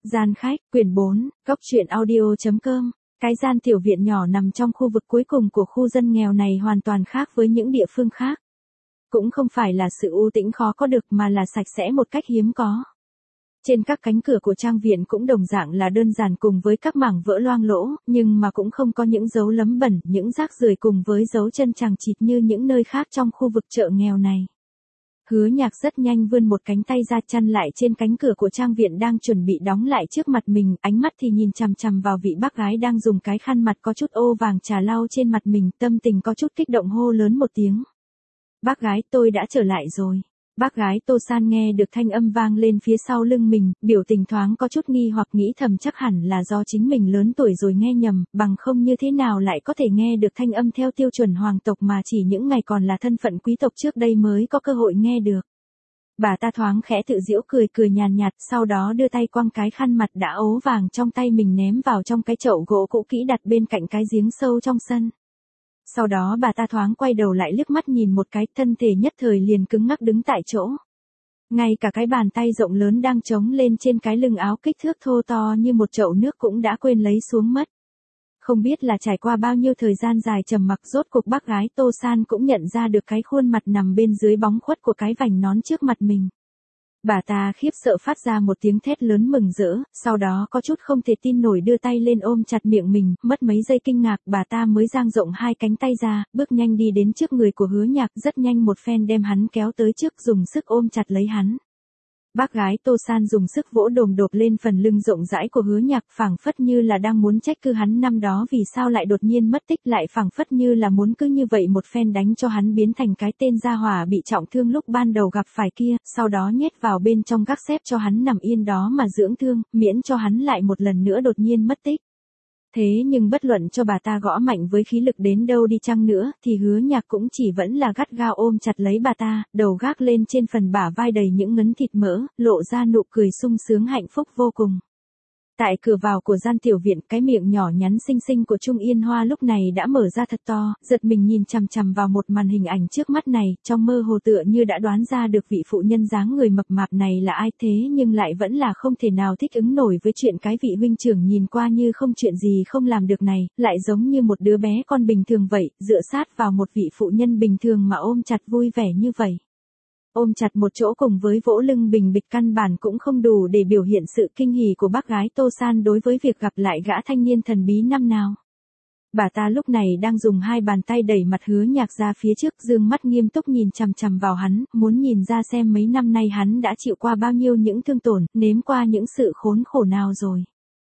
Gian khách, quyển 4, Cốc truyện audio.com. Cái gian tiểu viện nhỏ nằm trong khu vực cuối cùng của khu dân nghèo này hoàn toàn khác với những địa phương khác. Cũng không phải là sự u tĩnh khó có được mà là sạch sẽ một cách hiếm có. Trên các cánh cửa của trang viện cũng đồng dạng là đơn giản cùng với các mảng vỡ loang lỗ, nhưng mà cũng không có những dấu lấm bẩn, những rác rưởi cùng với dấu chân chằng chịt như những nơi khác trong khu vực chợ nghèo này. Hứa Nhạc rất nhanh vươn một cánh tay ra chăn lại trên cánh cửa của trang viện đang chuẩn bị đóng lại trước mặt mình, ánh mắt thì nhìn chằm chằm vào vị bác gái đang dùng cái khăn mặt có chút ô vàng trà lau trên mặt mình, tâm tình có chút kích động hô lớn một tiếng. Bác gái, tôi đã trở lại rồi. Bác gái Tô San nghe được thanh âm vang lên phía sau lưng mình, biểu tình thoáng có chút nghi hoặc nghĩ thầm chắc hẳn là do chính mình lớn tuổi rồi nghe nhầm, bằng không như thế nào lại có thể nghe được thanh âm theo tiêu chuẩn hoàng tộc mà chỉ những ngày còn là thân phận quý tộc trước đây mới có cơ hội nghe được. Bà ta thoáng khẽ tự giễu cười nhàn nhạt, sau đó đưa tay quăng cái khăn mặt đã ố vàng trong tay mình ném vào trong cái chậu gỗ cũ kỹ đặt bên cạnh cái giếng sâu trong sân. Sau đó bà ta thoáng quay đầu lại liếc mắt nhìn một cái, thân thể nhất thời liền cứng ngắc đứng tại chỗ. Ngay cả cái bàn tay rộng lớn đang trống lên trên cái lưng áo kích thước thô to như một chậu nước cũng đã quên lấy xuống mất. Không biết là trải qua bao nhiêu thời gian dài trầm mặc, rốt cuộc bác gái Tô San cũng nhận ra được cái khuôn mặt nằm bên dưới bóng khuất của cái vành nón trước mặt mình. Bà ta khiếp sợ phát ra một tiếng thét lớn mừng rỡ, sau đó có chút không thể tin nổi đưa tay lên ôm chặt miệng mình, mất mấy giây kinh ngạc bà ta mới dang rộng hai cánh tay ra, bước nhanh đi đến trước người của Hứa Nhạc, rất nhanh một phen đem hắn kéo tới trước, dùng sức ôm chặt lấy hắn. Bác gái Tô San dùng sức vỗ đồm đột lên phần lưng rộng rãi của Hứa Nhạc, phảng phất như là đang muốn trách cứ hắn năm đó vì sao lại đột nhiên mất tích, lại phảng phất như là muốn cứ như vậy một phen đánh cho hắn biến thành cái tên gia hỏa bị trọng thương lúc ban đầu gặp phải kia, sau đó nhét vào bên trong gác xếp cho hắn nằm yên đó mà dưỡng thương, miễn cho hắn lại một lần nữa đột nhiên mất tích. Thế nhưng bất luận cho bà ta gõ mạnh với khí lực đến đâu đi chăng nữa, thì Hứa Nhạc cũng chỉ vẫn là gắt gao ôm chặt lấy bà ta, đầu gác lên trên phần bả vai đầy những ngấn thịt mỡ, lộ ra nụ cười sung sướng hạnh phúc vô cùng. Tại cửa vào của gian tiểu viện, cái miệng nhỏ nhắn xinh xinh của Trung Yên Hoa lúc này đã mở ra thật to, giật mình nhìn chằm chằm vào một màn hình ảnh trước mắt này, trong mơ hồ tựa như đã đoán ra được vị phụ nhân dáng người mập mạp này là ai, thế nhưng lại vẫn là không thể nào thích ứng nổi với chuyện cái vị huynh trưởng nhìn qua như không chuyện gì không làm được này, lại giống như một đứa bé con bình thường vậy, dựa sát vào một vị phụ nhân bình thường mà ôm chặt vui vẻ như vậy. Ôm chặt một chỗ cùng với vỗ lưng bình bịch căn bản cũng không đủ để biểu hiện sự kinh hỉ của bác gái Tô San đối với việc gặp lại gã thanh niên thần bí năm nào. Bà ta lúc này đang dùng hai bàn tay đẩy mặt Hứa Nhạc ra phía trước, dương mắt nghiêm túc nhìn chằm chằm vào hắn, muốn nhìn ra xem mấy năm nay hắn đã chịu qua bao nhiêu những thương tổn, nếm qua những sự khốn khổ nào rồi.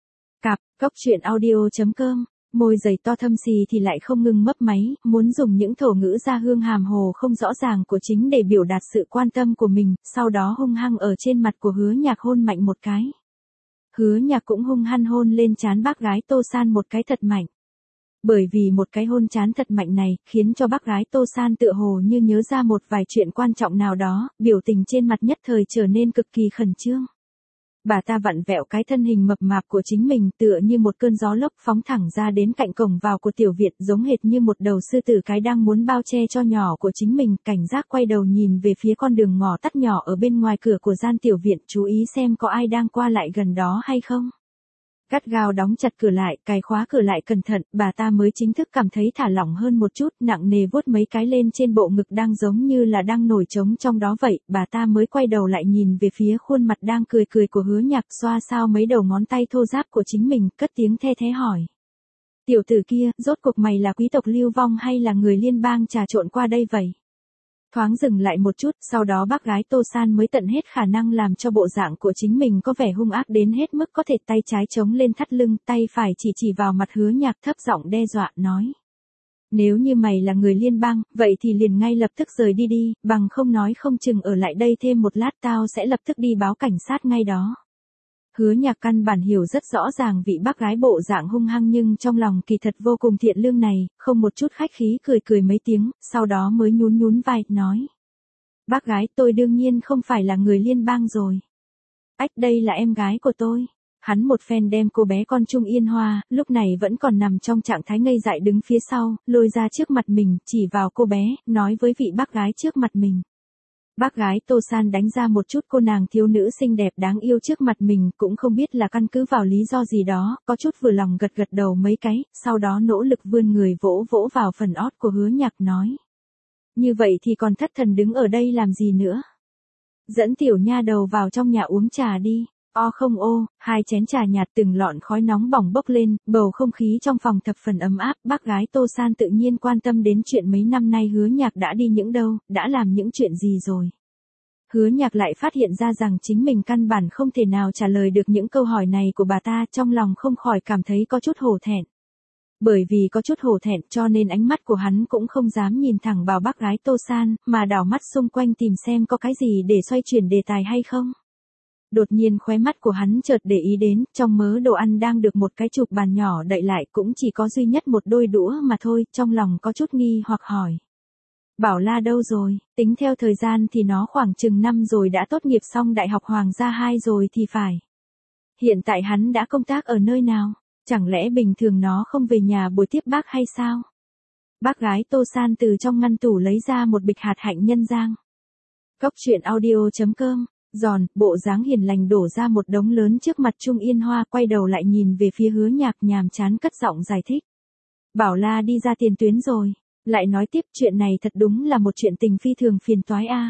Cốc truyện audio.com. Môi dày to thâm xì thì lại không ngừng mấp máy, muốn dùng những thổ ngữ ra hương hàm hồ không rõ ràng của chính để biểu đạt sự quan tâm của mình, sau đó hung hăng ở trên mặt của Hứa Nhạc hôn mạnh một cái. Hứa Nhạc cũng hung hăng hôn lên trán bác gái Tô San một cái thật mạnh. Bởi vì một cái hôn trán thật mạnh này, khiến cho bác gái Tô San tựa hồ như nhớ ra một vài chuyện quan trọng nào đó, biểu tình trên mặt nhất thời trở nên cực kỳ khẩn trương. Bà ta vặn vẹo cái thân hình mập mạp của chính mình tựa như một cơn gió lốc phóng thẳng ra đến cạnh cổng vào của tiểu viện, giống hệt như một đầu sư tử cái đang muốn bao che cho nhỏ của chính mình, cảnh giác quay đầu nhìn về phía con đường ngõ tắt nhỏ ở bên ngoài cửa của gian tiểu viện, chú ý xem có ai đang qua lại gần đó hay không. Gắt gao đóng chặt cửa lại, cài khóa cửa lại cẩn thận, bà ta mới chính thức cảm thấy thả lỏng hơn một chút, nặng nề vuốt mấy cái lên trên bộ ngực đang giống như là đang nổi trống trong đó vậy, bà ta mới quay đầu lại nhìn về phía khuôn mặt đang cười của Hứa Nhạc, xoa xoa mấy đầu ngón tay thô ráp của chính mình, cất tiếng the thé hỏi. Tiểu tử kia, rốt cuộc mày là quý tộc lưu vong hay là người liên bang trà trộn qua đây vậy? Thoáng dừng lại một chút, sau đó bác gái Tô San mới tận hết khả năng làm cho bộ dạng của chính mình có vẻ hung ác đến hết mức có thể, tay trái chống lên thắt lưng, tay phải chỉ vào mặt Hứa Nhạc thấp giọng đe dọa, nói. Nếu như mày là người liên bang, vậy thì liền ngay lập tức rời đi, bằng không nói không chừng ở lại đây thêm một lát tao sẽ lập tức đi báo cảnh sát ngay đó. Hứa Nhạc căn bản hiểu rất rõ ràng vị bác gái bộ dạng hung hăng nhưng trong lòng kỳ thật vô cùng thiện lương này, không một chút khách khí cười mấy tiếng, sau đó mới nhún vai, nói. Bác gái, tôi đương nhiên không phải là người liên bang rồi. Đây là em gái của tôi. Hắn một phen đem cô bé con Trung Yên Hoa, lúc này vẫn còn nằm trong trạng thái ngây dại đứng phía sau, lôi ra trước mặt mình, chỉ vào cô bé, nói với vị bác gái trước mặt mình. Bác gái Tô San đánh ra một chút cô nàng thiếu nữ xinh đẹp đáng yêu trước mặt mình, cũng không biết là căn cứ vào lý do gì đó, có chút vừa lòng gật gật đầu mấy cái, sau đó nỗ lực vươn người vỗ vỗ vào phần ót của Hứa Nhạc nói. Như vậy thì còn thất thần đứng ở đây làm gì nữa? Dẫn tiểu nha đầu vào trong nhà uống trà đi. Không ô, 2 chén trà nhạt từng lọn khói nóng bỏng bốc lên, bầu không khí trong phòng thập phần ấm áp, bác gái Tô San tự nhiên quan tâm đến chuyện mấy năm nay Hứa Nhạc đã đi những đâu, đã làm những chuyện gì rồi. Hứa Nhạc lại phát hiện ra rằng chính mình căn bản không thể nào trả lời được những câu hỏi này của bà ta, trong lòng không khỏi cảm thấy có chút hổ thẹn. Bởi vì có chút hổ thẹn cho nên ánh mắt của hắn cũng không dám nhìn thẳng vào bác gái Tô San, mà đảo mắt xung quanh tìm xem có cái gì để xoay chuyển đề tài hay không. Đột nhiên khóe mắt của hắn chợt để ý đến, trong mớ đồ ăn đang được một cái chụp bàn nhỏ đậy lại, cũng chỉ có duy nhất một đôi đũa mà thôi, trong lòng có chút nghi hoặc hỏi. Bảo La đâu rồi, tính theo thời gian thì nó khoảng chừng năm rồi, đã tốt nghiệp xong Đại học Hoàng gia 2 rồi thì phải. Hiện tại hắn đã công tác ở nơi nào, chẳng lẽ bình thường nó không về nhà buổi tiếp bác hay sao? Bác gái Tô San từ trong ngăn tủ lấy ra một bịch hạt hạnh nhân giang. Cốc truyện audio.com. Giòn, bộ dáng hiền lành đổ ra một đống lớn trước mặt Trung Yên Hoa, quay đầu lại nhìn về phía Hứa Nhạc nhàm chán cất giọng giải thích. Bảo La đi ra tiền tuyến rồi. Lại nói tiếp, chuyện này thật đúng là một chuyện tình phi thường phiền toái a.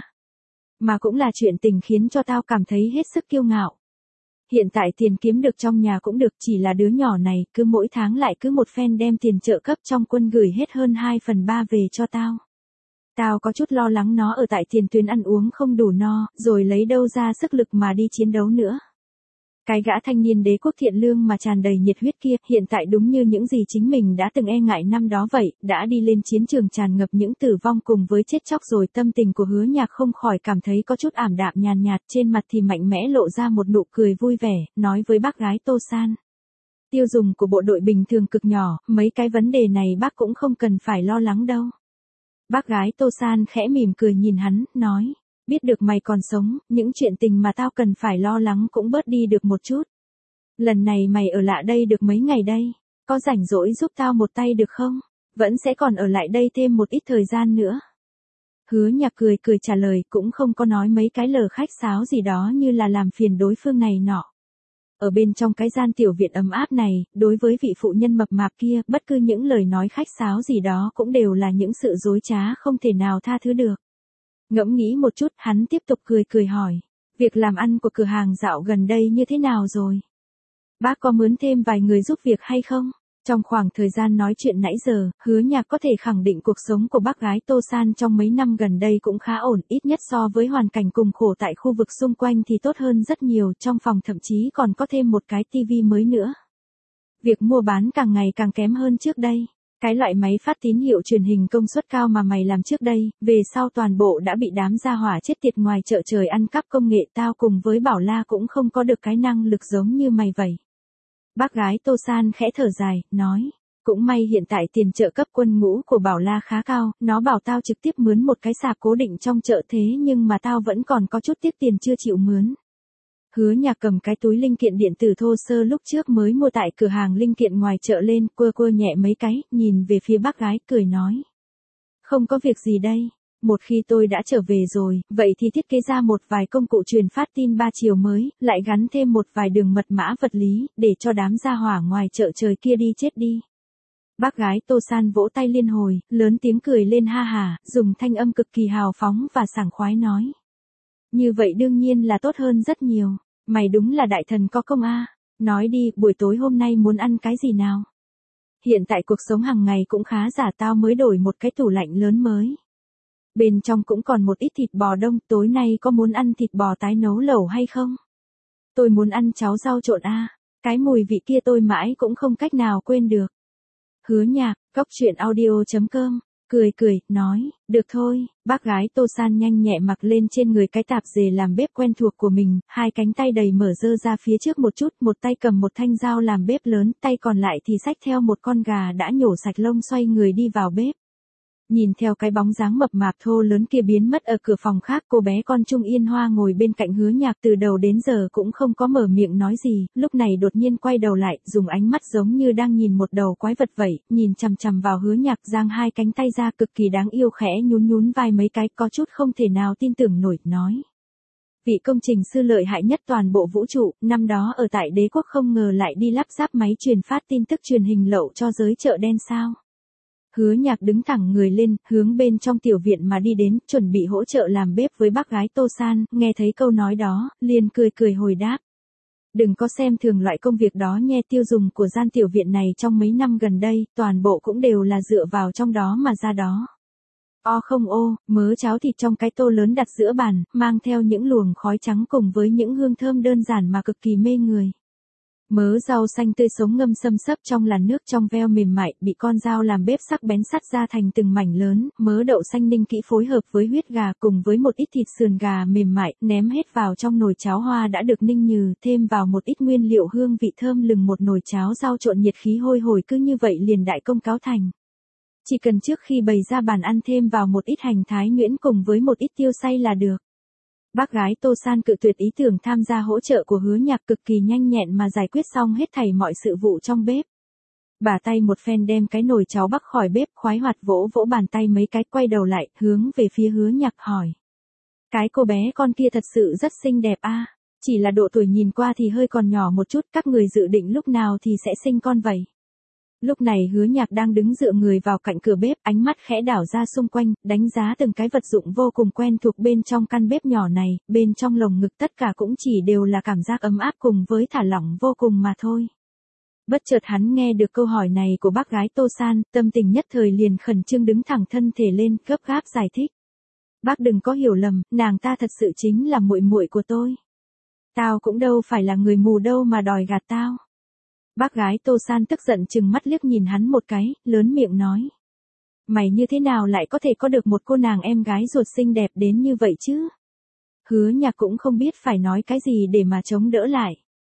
Mà cũng là chuyện tình khiến cho tao cảm thấy hết sức kiêu ngạo. Hiện tại tiền kiếm được trong nhà cũng được, chỉ là đứa nhỏ này cứ mỗi tháng lại cứ một phen đem tiền trợ cấp trong quân gửi hết hơn 2/3 về cho tao. Tao có chút lo lắng nó ở tại tiền tuyến ăn uống không đủ no, rồi lấy đâu ra sức lực mà đi chiến đấu nữa. Cái gã thanh niên đế quốc thiện lương mà tràn đầy nhiệt huyết kia, hiện tại đúng như những gì chính mình đã từng e ngại năm đó vậy, đã đi lên chiến trường tràn ngập những tử vong cùng với chết chóc rồi. Tâm tình của Hứa Nhạc không khỏi cảm thấy có chút ảm đạm nhàn nhạt, trên mặt thì mạnh mẽ lộ ra một nụ cười vui vẻ, nói với bác gái Tô San. Tiêu dùng của bộ đội bình thường cực nhỏ, mấy cái vấn đề này bác cũng không cần phải lo lắng đâu. Bác gái Tô San khẽ mỉm cười nhìn hắn, nói. Biết được mày còn sống, những chuyện tình mà tao cần phải lo lắng cũng bớt đi được một chút. Lần này mày ở lại đây được mấy ngày đây? Có rảnh rỗi giúp tao một tay được không? Vẫn sẽ còn ở lại đây thêm một ít thời gian nữa. Hứa Nhạc cười cười trả lời, cũng không có nói mấy cái lời khách sáo gì đó như là làm phiền đối phương này nọ. Ở bên trong cái gian tiểu viện ấm áp này, đối với vị phụ nhân mập mạp kia, bất cứ những lời nói khách sáo gì đó cũng đều là những sự dối trá không thể nào tha thứ được. Ngẫm nghĩ một chút, hắn tiếp tục cười cười hỏi. Việc làm ăn của cửa hàng dạo gần đây như thế nào rồi? Bác có mướn thêm vài người giúp việc hay không? Trong khoảng thời gian nói chuyện nãy giờ, Hứa Nhạc có thể khẳng định cuộc sống của bác gái Tô San trong mấy năm gần đây cũng khá ổn, ít nhất so với hoàn cảnh cùng khổ tại khu vực xung quanh thì tốt hơn rất nhiều, trong phòng thậm chí còn có thêm một cái tivi mới nữa. Việc mua bán càng ngày càng kém hơn trước đây. Cái loại máy phát tín hiệu truyền hình công suất cao mà mày làm trước đây, về sau toàn bộ đã bị đám gia hỏa chết tiệt ngoài chợ trời ăn cắp công nghệ, tao cùng với Bảo La cũng không có được cái năng lực giống như mày vậy. Bác gái Tô San khẽ thở dài, nói, cũng may hiện tại tiền trợ cấp quân ngũ của Bảo La khá cao, nó bảo tao trực tiếp mướn một cái sạp cố định trong chợ, thế nhưng mà tao vẫn còn có chút tiếc tiền chưa chịu mướn. Hứa Nhạc cầm cái túi linh kiện điện tử thô sơ lúc trước mới mua tại cửa hàng linh kiện ngoài chợ lên, quơ nhẹ mấy cái, nhìn về phía bác gái, cười nói. Không có việc gì đây, một khi tôi đã trở về rồi, vậy thì thiết kế ra một vài công cụ truyền phát tin 3 chiều mới, lại gắn thêm một vài đường mật mã vật lý, để cho đám gia hỏa ngoài chợ trời kia đi chết đi. Bác gái Tô San vỗ tay liên hồi, lớn tiếng cười lên ha hà, dùng thanh âm cực kỳ hào phóng và sảng khoái nói. Như vậy đương nhiên là tốt hơn rất nhiều. Mày đúng là đại thần có công a. Nói đi, buổi tối hôm nay muốn ăn cái gì nào? Hiện tại cuộc sống hàng ngày cũng khá giả, tao mới đổi một cái tủ lạnh lớn mới. Bên trong cũng còn một ít thịt bò đông, tối nay có muốn ăn thịt bò tái nấu lẩu hay không? Tôi muốn ăn cháo rau trộn a. Cái mùi vị kia tôi mãi cũng không cách nào quên được. Hứa Nhạc, cốc truyện audio.com. Cười cười, nói, được thôi, bác gái Tô San nhanh nhẹ mặc lên trên người cái tạp dề làm bếp quen thuộc của mình, 2 cánh tay đầy mở dơ ra phía trước một chút, một tay cầm một thanh dao làm bếp lớn, tay còn lại thì xách theo một con gà đã nhổ sạch lông, xoay người đi vào bếp. Nhìn theo cái bóng dáng mập mạp thô lớn kia biến mất ở cửa phòng khác, cô bé con Trung Yên Hoa ngồi bên cạnh Hứa Nhạc từ đầu đến giờ cũng không có mở miệng nói gì, lúc này đột nhiên quay đầu lại, dùng ánh mắt giống như đang nhìn một đầu quái vật vậy, nhìn chằm chằm vào Hứa Nhạc, giang hai cánh tay ra cực kỳ đáng yêu, khẽ nhún nhún vai mấy cái, có chút không thể nào tin tưởng nổi, nói. Vị công trình sư lợi hại nhất toàn bộ vũ trụ, năm đó ở tại đế quốc không ngờ lại đi lắp ráp máy truyền phát tin tức truyền hình lậu cho giới chợ đen sao? Hứa Nhạc đứng thẳng người lên, hướng bên trong tiểu viện mà đi đến, chuẩn bị hỗ trợ làm bếp với bác gái Tô San, nghe thấy câu nói đó, liền cười cười hồi đáp. Đừng có xem thường loại công việc đó nhé, tiêu dùng của gian tiểu viện này trong mấy năm gần đây, toàn bộ cũng đều là dựa vào trong đó mà ra đó. Không mớ cháo thịt trong cái tô lớn đặt giữa bàn, mang theo những luồng khói trắng cùng với những hương thơm đơn giản mà cực kỳ mê người. Mớ rau xanh tươi sống ngâm xâm xấp trong làn nước trong veo mềm mại, bị con dao làm bếp sắc bén sắt ra thành từng mảnh lớn, mớ đậu xanh ninh kỹ phối hợp với huyết gà cùng với một ít thịt sườn gà mềm mại, ném hết vào trong nồi cháo hoa đã được ninh nhừ, thêm vào một ít nguyên liệu hương vị thơm lừng, một nồi cháo rau trộn nhiệt khí hôi hổi, cứ như vậy liền đại công cáo thành. Chỉ cần trước khi bày ra bàn ăn thêm vào một ít hành thái nhuyễn cùng với một ít tiêu xay là được. Bác gái Tô San cự tuyệt ý tưởng tham gia hỗ trợ của Hứa Nhạc, cực kỳ nhanh nhẹn mà giải quyết xong hết thảy mọi sự vụ trong bếp. Bà tay một phen đem cái nồi cháo bắc khỏi bếp, khoái hoạt vỗ vỗ bàn tay mấy cái, quay đầu lại, hướng về phía Hứa Nhạc hỏi. Cái cô bé con kia thật sự rất xinh đẹp a, chỉ là độ tuổi nhìn qua thì hơi còn nhỏ một chút, các người dự định lúc nào thì sẽ sinh con vậy? Lúc này Hứa Nhạc đang đứng dựa người vào cạnh cửa bếp, ánh mắt khẽ đảo ra xung quanh, đánh giá từng cái vật dụng vô cùng quen thuộc bên trong căn bếp nhỏ này, bên trong lồng ngực tất cả cũng chỉ đều là cảm giác ấm áp cùng với thả lỏng vô cùng mà thôi. Bất chợt hắn nghe được câu hỏi này của bác gái Tô San, tâm tình nhất thời liền khẩn trương đứng thẳng thân thể lên, gấp gáp giải thích. Bác đừng có hiểu lầm, nàng ta thật sự chính là muội muội của tôi. Tao cũng đâu phải là người mù đâu mà đòi gạt tao. Bác gái Tô San tức giận chừng mắt liếc nhìn hắn một cái, lớn miệng nói. Mày như thế nào lại có thể có được một cô nàng em gái ruột xinh đẹp đến như vậy chứ? Hứa Nhạc cũng không biết phải nói cái gì để mà chống đỡ lại.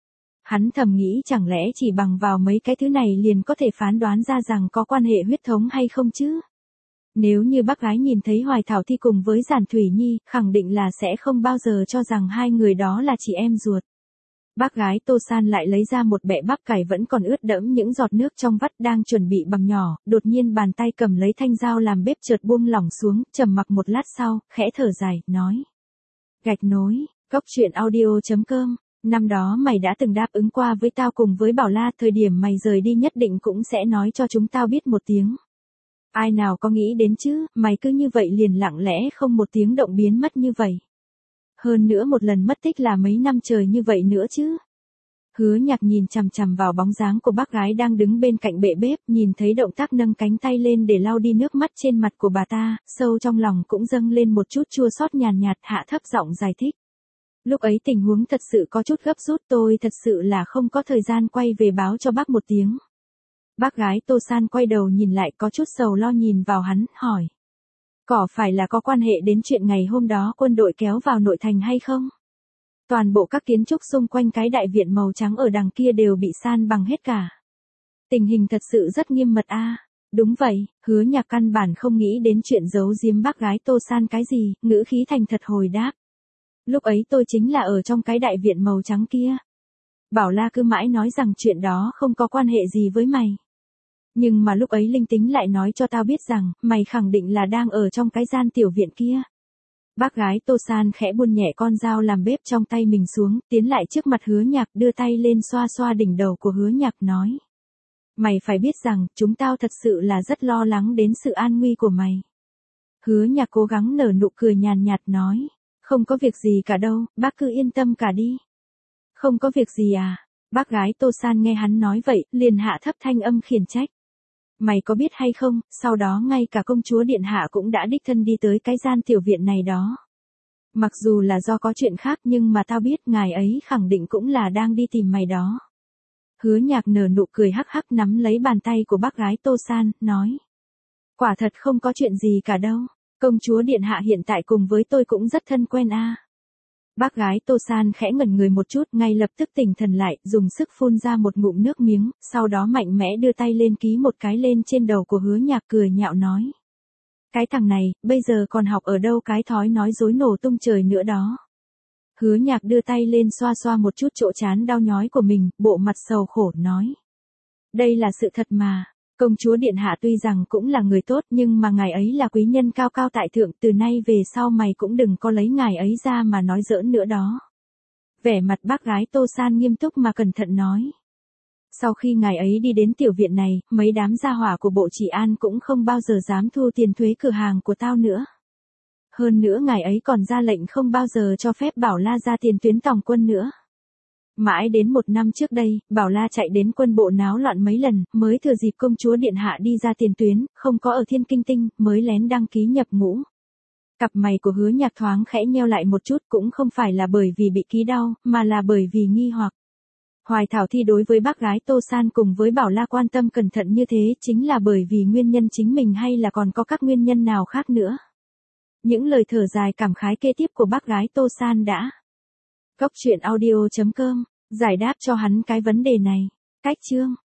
Hắn thầm nghĩ chẳng lẽ chỉ bằng vào mấy cái thứ này liền có thể phán đoán ra rằng có quan hệ huyết thống hay không chứ? Nếu như bác gái nhìn thấy Hoài Thảo Thi cùng với Giản Thủy Nhi, khẳng định là sẽ không bao giờ cho rằng hai người đó là chị em ruột. Bác gái Tô San lại lấy ra một bẹ bắp cải vẫn còn ướt đẫm những giọt nước trong vắt, đang chuẩn bị bằm nhỏ, đột nhiên bàn tay cầm lấy thanh dao làm bếp chợt buông lỏng xuống, trầm mặc một lát sau, khẽ thở dài, nói. Gạch nối, Cốc.truyện audio.com, năm đó mày đã từng đáp ứng qua với tao cùng với Bảo La, thời điểm mày rời đi nhất định cũng sẽ nói cho chúng tao biết một tiếng. Ai nào có nghĩ đến chứ, mày cứ như vậy liền lặng lẽ không một tiếng động biến mất như vậy. Hơn nữa một lần mất tích là mấy năm trời như vậy nữa chứ. Hứa Nhạc nhìn chằm chằm vào bóng dáng của bác gái đang đứng bên cạnh bệ bếp, nhìn thấy động tác nâng cánh tay lên để lau đi nước mắt trên mặt của bà ta, sâu trong lòng cũng dâng lên một chút chua xót nhàn nhạt, hạ thấp giọng giải thích. Lúc ấy tình huống thật sự có chút gấp rút, tôi thật sự là không có thời gian quay về báo cho bác một tiếng. Bác gái Tô San quay đầu nhìn lại, có chút sầu lo nhìn vào hắn, hỏi. Có phải là có quan hệ đến chuyện ngày hôm đó quân đội kéo vào nội thành hay không? Toàn bộ các kiến trúc xung quanh cái đại viện màu trắng ở đằng kia đều bị san bằng hết cả. Tình hình thật sự rất nghiêm mật a. Đúng vậy, Hứa Nhạc căn bản không nghĩ đến chuyện giấu giếm bác gái Tô San cái gì, ngữ khí thành thật hồi đáp. Lúc ấy tôi chính là ở trong cái đại viện màu trắng kia. Bảo La cứ mãi nói rằng chuyện đó không có quan hệ gì với mày. Nhưng mà lúc ấy linh tính lại nói cho tao biết rằng, mày khẳng định là đang ở trong cái gian tiểu viện kia. Bác gái Tô San khẽ buông nhẹ con dao làm bếp trong tay mình xuống, tiến lại trước mặt Hứa Nhạc, đưa tay lên xoa xoa đỉnh đầu của Hứa Nhạc, nói. Mày phải biết rằng, chúng tao thật sự là rất lo lắng đến sự an nguy của mày. Hứa Nhạc cố gắng nở nụ cười nhàn nhạt nói. Không có việc gì cả đâu, bác cứ yên tâm cả đi. Không có việc gì à? Bác gái Tô San nghe hắn nói vậy, liền hạ thấp thanh âm khiển trách. Mày có biết hay không, sau đó ngay cả công chúa điện hạ cũng đã đích thân đi tới cái gian tiểu viện này đó. Mặc dù là do có chuyện khác nhưng mà tao biết ngài ấy khẳng định cũng là đang đi tìm mày đó. Hứa Nhạc nở nụ cười hắc hắc nắm lấy bàn tay của bác gái Tô San, nói. Quả thật không có chuyện gì cả đâu, công chúa điện hạ hiện tại cùng với tôi cũng rất thân quen a. Bác gái Tô San khẽ ngẩn người một chút, ngay lập tức tỉnh thần lại, dùng sức phun ra một ngụm nước miếng, sau đó mạnh mẽ đưa tay lên ký một cái lên trên đầu của Hứa Nhạc, cười nhạo nói. Cái thằng này, bây giờ còn học ở đâu cái thói nói dối nổ tung trời nữa đó. Hứa Nhạc đưa tay lên xoa xoa một chút chỗ trán đau nhói của mình, bộ mặt sầu khổ nói. Đây là sự thật mà. Công chúa Điện Hạ tuy rằng cũng là người tốt nhưng mà ngài ấy là quý nhân cao cao tại thượng, từ nay về sau mày cũng đừng có lấy ngài ấy ra mà nói giỡn nữa đó. Vẻ mặt bác gái Tô San nghiêm túc mà cẩn thận nói. Sau khi ngài ấy đi đến tiểu viện này, mấy đám gia hỏa của bộ trị an cũng không bao giờ dám thu tiền thuế cửa hàng của tao nữa. Hơn nữa ngài ấy còn ra lệnh không bao giờ cho phép Bảo La ra tiền tuyến tòng quân nữa. Mãi đến 1 năm trước đây, Bảo La chạy đến quân bộ náo loạn mấy lần, mới thừa dịp công chúa Điện Hạ đi ra tiền tuyến, không có ở Thiên Kinh Tinh, mới lén đăng ký nhập ngũ. Cặp mày của Hứa Nhạc thoáng khẽ nheo lại một chút, cũng không phải là bởi vì bị ký đau, mà là bởi vì nghi hoặc. Hoài Thảo Thi đối với bác gái Tô San cùng với Bảo La quan tâm cẩn thận như thế chính là bởi vì nguyên nhân chính mình hay là còn có các nguyên nhân nào khác nữa. Những lời thở dài cảm khái kế tiếp của bác gái Tô San đã Góc truyện audio.com giải đáp cho hắn cái vấn đề này. Cách chương